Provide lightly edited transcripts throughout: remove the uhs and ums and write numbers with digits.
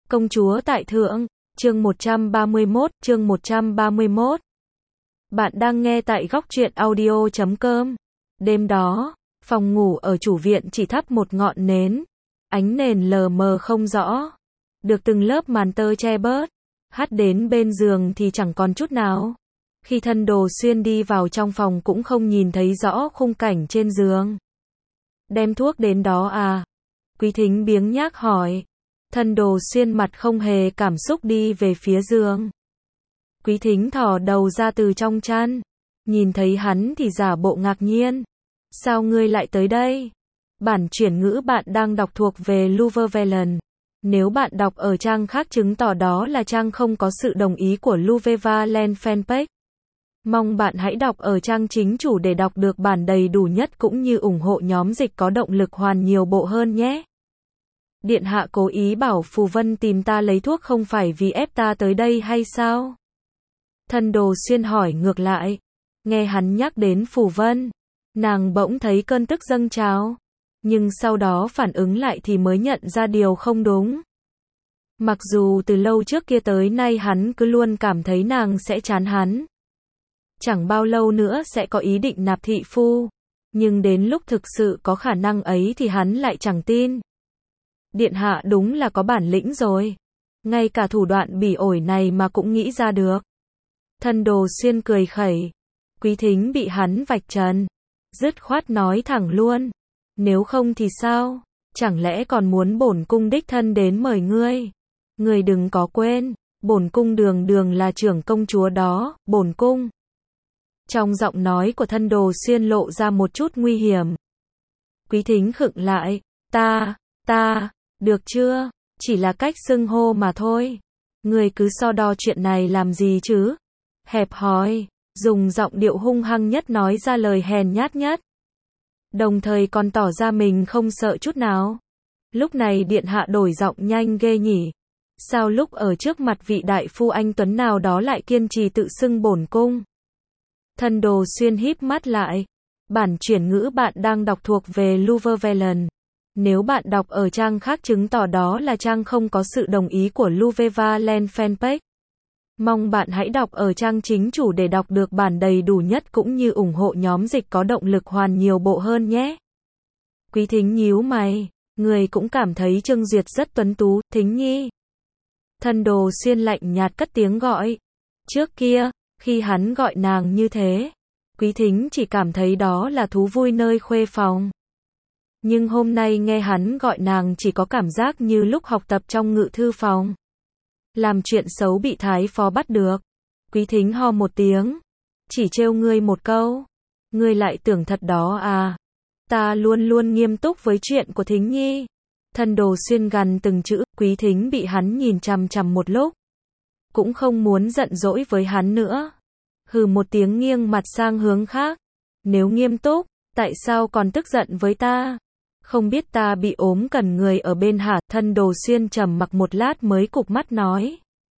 Công chúa tại thượng, chương 131, chương 131. Bạn đang nghe tại góc truyện audio.com. Đêm đó, phòng ngủ ở chủ viện chỉ thắp một ngọn nến, ánh nền lờ mờ không rõ, được từng lớp màn tơ che bớt, hắt đến bên giường thì chẳng còn chút nào. Khi Thân Đồ Xuyên đi vào trong phòng cũng không nhìn thấy rõ khung cảnh trên giường. Đem thuốc đến đó à? Quý Thính biếng nhác hỏi. Thân Đồ Xuyên mặt không hề cảm xúc đi về phía giường. Quý Thính thò đầu ra từ trong chăn, nhìn thấy hắn thì giả bộ ngạc nhiên. Sao ngươi lại tới đây? Bản chuyển ngữ bạn đang đọc thuộc về Luverne. Nếu bạn đọc ở trang khác chứng tỏ đó là trang không có sự đồng ý của Luverne fanpage. Mong bạn hãy đọc ở trang chính chủ để đọc được bản đầy đủ nhất cũng như ủng hộ nhóm dịch có động lực hoàn nhiều bộ hơn nhé. Điện hạ cố ý bảo Phù Vân tìm ta lấy thuốc không phải vì ép ta tới đây hay sao? Thân Đồ Xuyên hỏi ngược lại. Nghe hắn nhắc đến Phù Vân, nàng bỗng thấy cơn tức dâng trào, nhưng sau đó phản ứng lại thì mới nhận ra điều không đúng. Mặc dù từ lâu trước kia tới nay hắn cứ luôn cảm thấy nàng sẽ chán hắn, chẳng bao lâu nữa sẽ có ý định nạp thị phu, nhưng đến lúc thực sự có khả năng ấy thì hắn lại chẳng tin. Điện hạ đúng là có bản lĩnh rồi, ngay cả thủ đoạn bỉ ổi này mà cũng nghĩ ra được. Thân Đồ Xuyên cười khẩy. Quý Thính bị hắn vạch trần, dứt khoát nói thẳng luôn. Nếu không thì sao? Chẳng lẽ còn muốn bổn cung đích thân đến mời ngươi? Ngươi đừng có quên, bổn cung đường đường là trưởng công chúa đó, bổn cung. Trong giọng nói của Thân Đồ Xuyên lộ ra một chút nguy hiểm. Quý Thính khựng lại. Ta, được chưa? Chỉ là cách xưng hô mà thôi. Ngươi cứ so đo chuyện này làm gì chứ? Hẹp hòi, dùng giọng điệu hung hăng nhất nói ra lời hèn nhát nhất. Đồng thời còn tỏ ra mình không sợ chút nào. Lúc này điện hạ đổi giọng nhanh ghê nhỉ. Sao lúc ở trước mặt vị đại phu anh tuấn nào đó lại kiên trì tự xưng bổn cung? Thân Đồ Xuyên híp mắt lại. Bản chuyển ngữ bạn đang đọc thuộc về Luverne. Nếu bạn đọc ở trang khác chứng tỏ đó là trang không có sự đồng ý của Luverne fanpage. Mong bạn hãy đọc ở trang chính chủ để đọc được bản đầy đủ nhất cũng như ủng hộ nhóm dịch có động lực hoàn nhiều bộ hơn nhé. Quý Thính nhíu mày, người cũng cảm thấy Trương Duyệt rất tuấn tú, Thính nhi. Thân Đồ Xuyên lạnh nhạt cất tiếng gọi. Trước kia, khi hắn gọi nàng như thế, Quý Thính chỉ cảm thấy đó là thú vui nơi khuê phòng. Nhưng hôm nay nghe hắn gọi nàng chỉ có cảm giác như lúc học tập trong ngự thư phòng. Làm chuyện xấu bị thái phó bắt được. Quý Thính ho một tiếng. Chỉ trêu ngươi một câu. Ngươi lại tưởng thật đó à? Ta luôn luôn nghiêm túc với chuyện của Thính nhi. Thân Đồ Xuyên gằn từng chữ. Quý Thính bị hắn nhìn chằm chằm một lúc, cũng không muốn giận dỗi với hắn nữa. Hừ một tiếng nghiêng mặt sang hướng khác. Nếu nghiêm túc, tại sao còn tức giận với ta? Không biết ta bị ốm cần người ở bên hả? Thân Đồ Xuyên trầm mặc một lát mới cụp mắt nói.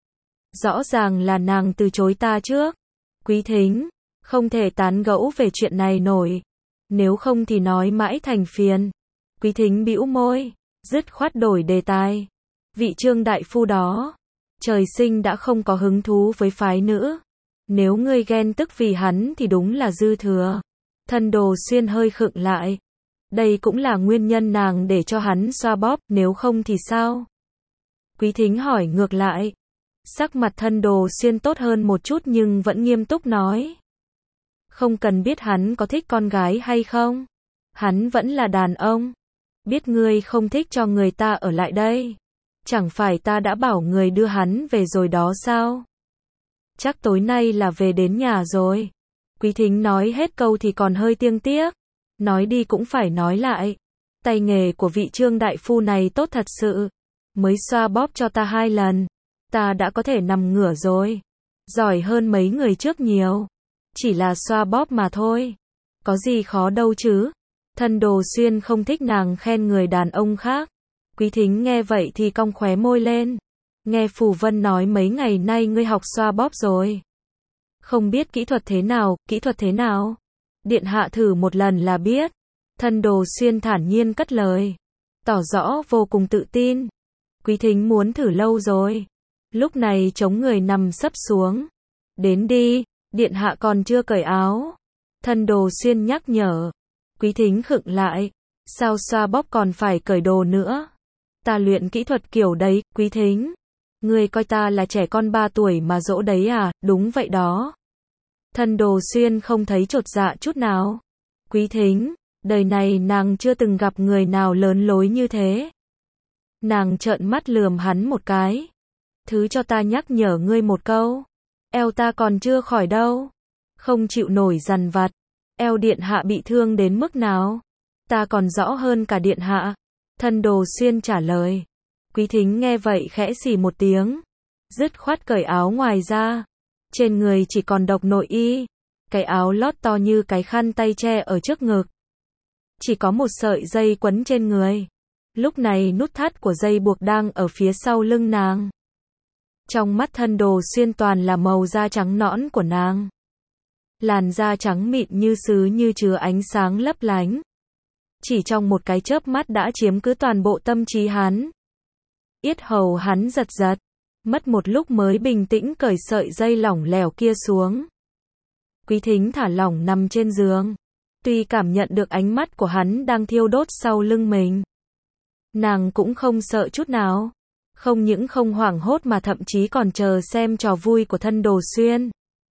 Rõ ràng là nàng từ chối ta trước. Quý Thính, không thể tán gẫu về chuyện này nổi. Nếu không thì nói mãi thành phiền. Quý Thính bĩu môi, dứt khoát đổi đề tài. Vị Trương đại phu đó, trời sinh đã không có hứng thú với phái nữ. Nếu ngươi ghen tức vì hắn thì đúng là dư thừa. Thân Đồ Xuyên hơi khựng lại. Đây cũng là nguyên nhân nàng để cho hắn xoa bóp, nếu không thì sao? Quý Thính hỏi ngược lại. Sắc mặt Thân Đồ Xuyên tốt hơn một chút nhưng vẫn nghiêm túc nói. Không cần biết hắn có thích con gái hay không. Hắn vẫn là đàn ông. Biết ngươi không thích cho người ta ở lại đây. Chẳng phải ta đã bảo người đưa hắn về rồi đó sao? Chắc tối nay là về đến nhà rồi. Quý Thính nói hết câu thì còn hơi tiếc tiếc. Nói đi cũng phải nói lại. Tay nghề của vị Trương đại phu này tốt thật sự. Mới xoa bóp cho ta 2 lần. Ta đã có thể nằm ngửa rồi. Giỏi hơn mấy người trước nhiều. Chỉ là xoa bóp mà thôi. Có gì khó đâu chứ. Thân Đồ Xuyên không thích nàng khen người đàn ông khác. Quý Thính nghe vậy thì cong khóe môi lên. Nghe Phù Vân nói mấy ngày nay ngươi học xoa bóp rồi. Không biết kỹ thuật thế nào? Điện hạ thử một lần là biết. Thân Đồ Xuyên thản nhiên cất lời, tỏ rõ vô cùng tự tin. Quý Thính muốn thử lâu rồi. Lúc này chống người nằm sấp xuống. Đến đi, điện hạ còn chưa cởi áo. Thân Đồ Xuyên nhắc nhở. Quý Thính khựng lại. Sao xoa bóp còn phải cởi đồ nữa? Ta luyện kỹ thuật kiểu đấy, Quý Thính. Ngươi coi ta là trẻ con 3 tuổi mà dỗ đấy à? Đúng vậy đó. Thân Đồ Xuyên không thấy chột dạ chút nào. Quý Thính, đời này nàng chưa từng gặp người nào lớn lối như thế. Nàng trợn mắt lườm hắn một cái. Thứ cho ta nhắc nhở ngươi một câu. Eo ta còn chưa khỏi đâu. Không chịu nổi dằn vặt. Eo điện hạ bị thương đến mức nào? Ta còn rõ hơn cả điện hạ. Thân Đồ Xuyên trả lời. Quý Thính nghe vậy khẽ xì một tiếng. Dứt khoát cởi áo ngoài ra. Trên người chỉ còn độc nội y. Cái áo lót to như cái khăn tay che ở trước ngực. Chỉ có một sợi dây quấn trên người. Lúc này nút thắt của dây buộc đang ở phía sau lưng nàng. Trong mắt Thân Đồ Xuyên toàn là màu da trắng nõn của nàng. Làn da trắng mịn như sứ như chứa ánh sáng lấp lánh. Chỉ trong một cái chớp mắt đã chiếm cứ toàn bộ tâm trí hắn. Yết hầu hắn giật giật. Mất một lúc mới bình tĩnh cởi sợi dây lỏng lẻo kia xuống. Quý Thính thả lỏng nằm trên giường. Tuy cảm nhận được ánh mắt của hắn đang thiêu đốt sau lưng mình. Nàng cũng không sợ chút nào. Không những không hoảng hốt mà thậm chí còn chờ xem trò vui của Thân Đồ Xuyên.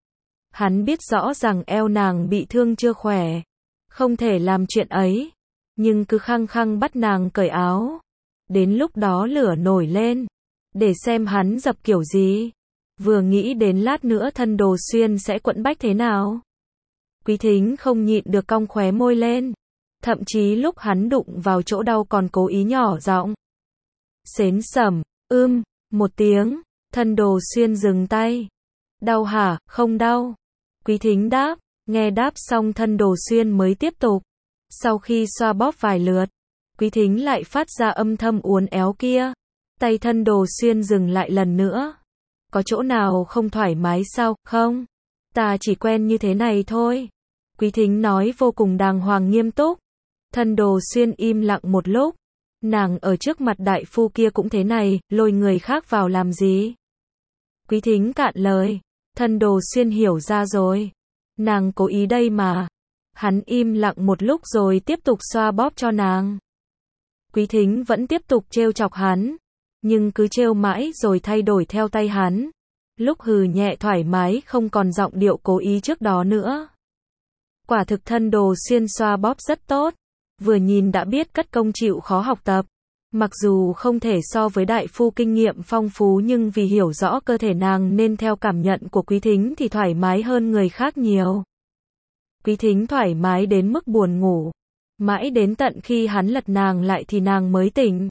Hắn biết rõ rằng eo nàng bị thương chưa khỏe. Không thể làm chuyện ấy. Nhưng cứ khăng khăng bắt nàng cởi áo. Đến lúc đó lửa nổi lên. Để xem hắn dập kiểu gì. Vừa nghĩ đến lát nữa Thân Đồ Xuyên sẽ quẫn bách thế nào. Quý Thính không nhịn được cong khóe môi lên. Thậm chí lúc hắn đụng vào chỗ đau còn cố ý nhỏ giọng. Xến sẩm, một tiếng. Thân Đồ Xuyên dừng tay. Đau hả? Không đau. Quý Thính đáp. Nghe đáp xong Thân Đồ Xuyên mới tiếp tục. Sau khi xoa bóp vài lượt, Quý Thính lại phát ra âm thầm uốn éo kia. Tay Thân Đồ Xuyên dừng lại lần nữa. Có chỗ nào không thoải mái sao? Không. Ta chỉ quen như thế này thôi. Quý Thính nói vô cùng đàng hoàng nghiêm túc. Thân Đồ Xuyên im lặng một lúc. Nàng ở trước mặt đại phu kia cũng thế này, lôi người khác vào làm gì? Quý Thính cạn lời. Thân Đồ Xuyên hiểu ra rồi. Nàng cố ý đây mà. Hắn im lặng một lúc rồi tiếp tục xoa bóp cho nàng. Quý Thính vẫn tiếp tục trêu chọc hắn. Nhưng cứ trêu mãi rồi thay đổi theo tay hắn. Lúc hừ nhẹ thoải mái không còn giọng điệu cố ý trước đó nữa. Quả thực Thân Đồ Xuyên xoa bóp rất tốt. Vừa nhìn đã biết cất công chịu khó học tập. Mặc dù không thể so với đại phu kinh nghiệm phong phú nhưng vì hiểu rõ cơ thể nàng nên theo cảm nhận của Quý Thính thì thoải mái hơn người khác nhiều. Quý Thính thoải mái đến mức buồn ngủ. Mãi đến tận khi hắn lật nàng lại thì nàng mới tỉnh.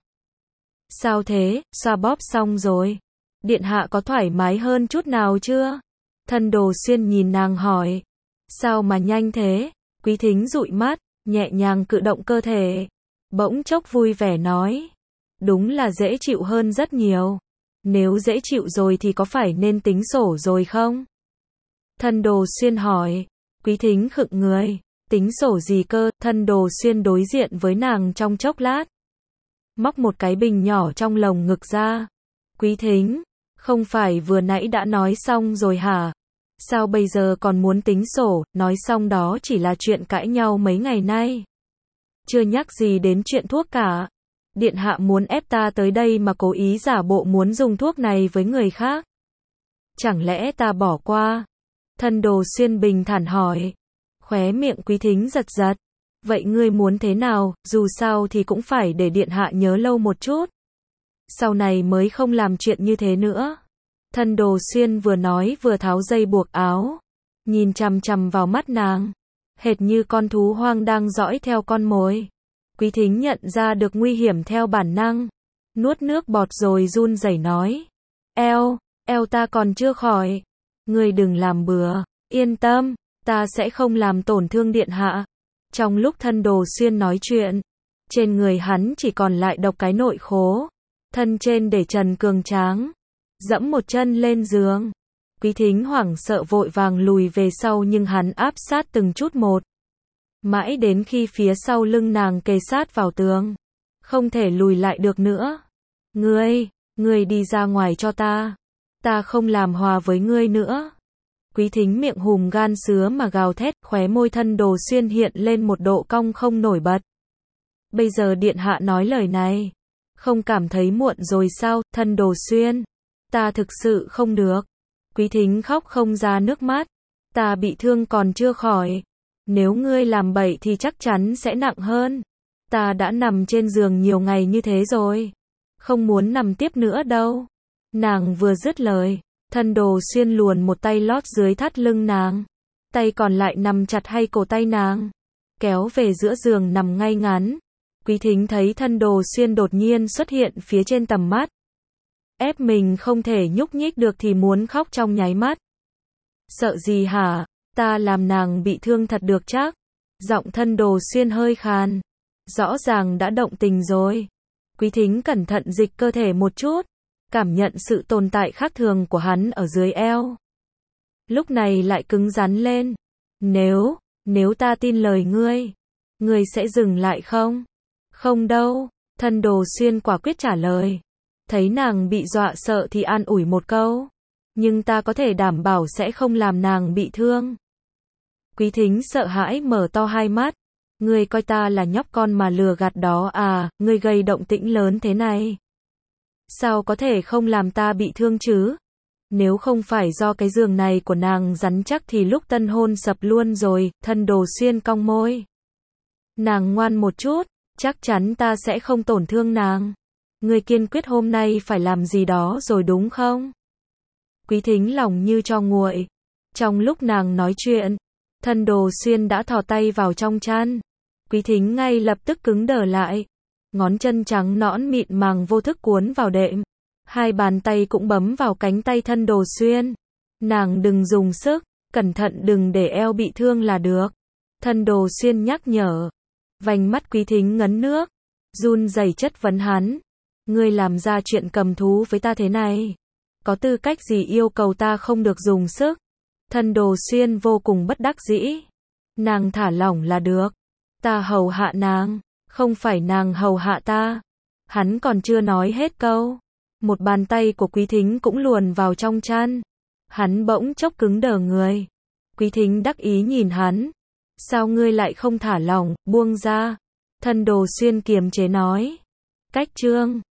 Sao thế, xoa bóp xong rồi. Điện hạ có thoải mái hơn chút nào chưa? Thân Đồ Xuyên nhìn nàng hỏi. Sao mà nhanh thế? Quý Thính dụi mắt, nhẹ nhàng cử động cơ thể. Bỗng chốc vui vẻ nói. Đúng là dễ chịu hơn rất nhiều. Nếu dễ chịu rồi thì có phải nên tính sổ rồi không? Thân Đồ Xuyên hỏi. Quý Thính khựng người. Tính sổ gì cơ? Thân Đồ Xuyên đối diện với nàng trong chốc lát. Móc một cái bình nhỏ trong lồng ngực ra. Quý Thính, không phải vừa nãy đã nói xong rồi hả? Sao bây giờ còn muốn tính sổ? Nói xong đó chỉ là chuyện cãi nhau mấy ngày nay. Chưa nhắc gì đến chuyện thuốc cả. Điện hạ muốn ép ta tới đây mà cố ý giả bộ muốn dùng thuốc này với người khác. Chẳng lẽ ta bỏ qua? Thân Đồ Xuyên bình thản hỏi. Khóe miệng Quý Thính giật giật. Vậy ngươi muốn thế nào? Dù sao thì cũng phải để điện hạ nhớ lâu một chút. Sau này mới không làm chuyện như thế nữa. Thân Đồ Xuyên vừa nói vừa tháo dây buộc áo. Nhìn chằm chằm vào mắt nàng. Hệt như con thú hoang đang dõi theo con mồi. Quý Thính nhận ra được nguy hiểm theo bản năng. Nuốt nước bọt rồi run rẩy nói. Eo ta còn chưa khỏi. Ngươi đừng làm bừa. Yên tâm, ta sẽ không làm tổn thương điện hạ. Trong lúc Thân Đồ Xuyên nói chuyện, trên người hắn chỉ còn lại độc cái nội khố. Thân trên để trần cường tráng. Dẫm một chân lên giường. Quý Thính hoảng sợ vội vàng lùi về sau nhưng hắn áp sát từng chút một. Mãi đến khi phía sau lưng nàng kề sát vào tường. Không thể lùi lại được nữa. Ngươi, Ngươi đi ra ngoài cho ta. Ta không làm hòa với ngươi nữa. Quý Thính miệng hùm gan sứa mà gào thét, khóe môi Thân Đồ Xuyên hiện lên một độ cong không nổi bật. Bây giờ điện hạ nói lời này, không cảm thấy muộn rồi sao, Thân Đồ Xuyên? Ta thực sự không được. Quý Thính khóc không ra nước mắt. Ta bị thương còn chưa khỏi. Nếu ngươi làm bậy thì chắc chắn sẽ nặng hơn. Ta đã nằm trên giường nhiều ngày như thế rồi. Không muốn nằm tiếp nữa đâu. Nàng vừa dứt lời, Thân Đồ Xuyên luồn một tay lót dưới thắt lưng nàng. Tay còn lại nằm chặt hay cổ tay nàng. Kéo về giữa giường nằm ngay ngắn. Quý Thính thấy Thân Đồ Xuyên đột nhiên xuất hiện phía trên tầm mắt. Ép mình không thể nhúc nhích được thì muốn khóc trong nháy mắt. Sợ gì hả? Ta làm nàng bị thương thật được chắc. Giọng Thân Đồ Xuyên hơi khàn. Rõ ràng đã động tình rồi. Quý Thính cẩn thận dịch cơ thể một chút. Cảm nhận sự tồn tại khác thường của hắn ở dưới eo. Lúc này lại cứng rắn lên. Nếu ta tin lời ngươi sẽ dừng lại không? Không đâu, Thân Đồ Xuyên quả quyết trả lời. Thấy nàng bị dọa sợ thì an ủi một câu. Nhưng ta có thể đảm bảo sẽ không làm nàng bị thương. Quý Thính sợ hãi mở to hai mắt. Ngươi coi ta là nhóc con mà lừa gạt đó à, ngươi gây động tĩnh lớn thế này. Sao có thể không làm ta bị thương chứ? Nếu không phải do cái giường này của nàng rắn chắc thì lúc tân hôn sập luôn rồi, Thân Đồ Xuyên cong môi. Nàng ngoan một chút, chắc chắn ta sẽ không tổn thương nàng. Ngươi kiên quyết hôm nay phải làm gì đó rồi đúng không? Quý Thính lòng như cho nguội. Trong lúc nàng nói chuyện, Thân Đồ Xuyên đã thò tay vào trong chăn. Quý Thính ngay lập tức cứng đờ lại. Ngón chân trắng nõn mịn màng vô thức cuốn vào đệm. Hai bàn tay cũng bấm vào cánh tay Thân Đồ Xuyên. Nàng đừng dùng sức, cẩn thận đừng để eo bị thương là được. Thân Đồ Xuyên nhắc nhở. Vành mắt Quý Thính ngấn nước. Run rẩy chất vấn hắn. Ngươi làm ra chuyện cầm thú với ta thế này. Có tư cách gì yêu cầu ta không được dùng sức? Thân Đồ Xuyên vô cùng bất đắc dĩ. Nàng thả lỏng là được. Ta hầu hạ nàng, không phải nàng hầu hạ ta. Hắn còn chưa nói hết câu. Một bàn tay của Quý Thính cũng luồn vào trong chăn. Hắn bỗng chốc cứng đờ người. Quý Thính đắc ý nhìn hắn. Sao ngươi lại không thả lỏng, buông ra? Thân Đồ Xuyên kiềm chế nói. Cách chương